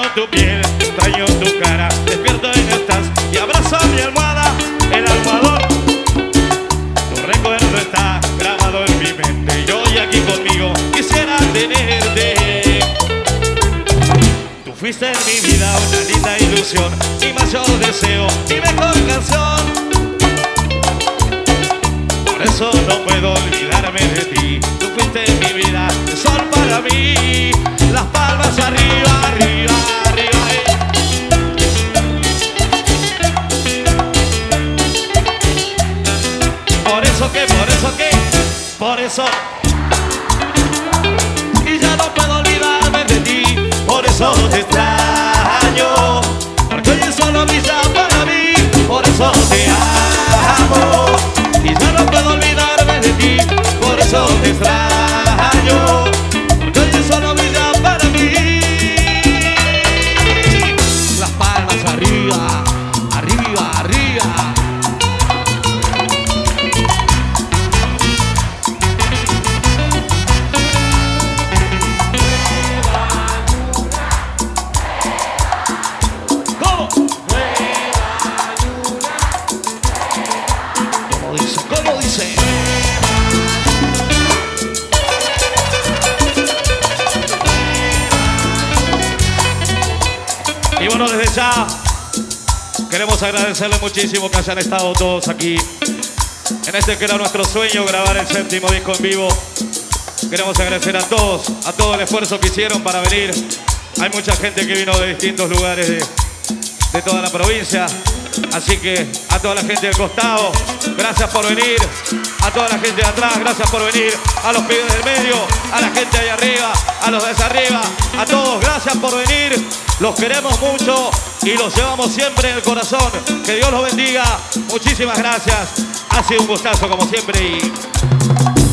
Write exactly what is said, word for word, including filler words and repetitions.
tu piel, extraño tu cara, despierto y no estás y abrazo mi almohada, el almohadón. Tu recuerdo está grabado en mi mente y hoy aquí conmigo quisiera tenerte. Tú fuiste en mi vida una linda ilusión, mi mayor deseo, mi mejor canción. Por eso no puedo olvidarme de ti. Tú fuiste en mi vida, el sol para mí. Las palmas arriba, arriba, arriba, eh. Por eso que, por eso que, por eso. Y ya no puedo olvidarme de ti. Por eso te extraño, porque hoy el sol brilla para mí. Por eso te amo. Y ya no puedo olvidarme de ti, por eso te extraño, porque hoy el sol brilla para mí. Las palmas arriba, arriba, arriba. ¿Cómo? ¿Cómo dice? Y bueno, desde ya queremos agradecerles muchísimo que hayan estado todos aquí en este que era nuestro sueño, grabar el séptimo disco en vivo. Queremos agradecer a todos, a todo el esfuerzo que hicieron para venir. Hay mucha gente que vino de distintos lugares de, de toda la provincia. Así que a toda la gente del costado, gracias por venir. A toda la gente de atrás, gracias por venir. A los pibes del medio, a la gente ahí arriba, a los de allá arriba, a todos, gracias por venir. Los queremos mucho y los llevamos siempre en el corazón. Que Dios los bendiga. Muchísimas gracias. Ha sido un gustazo como siempre y...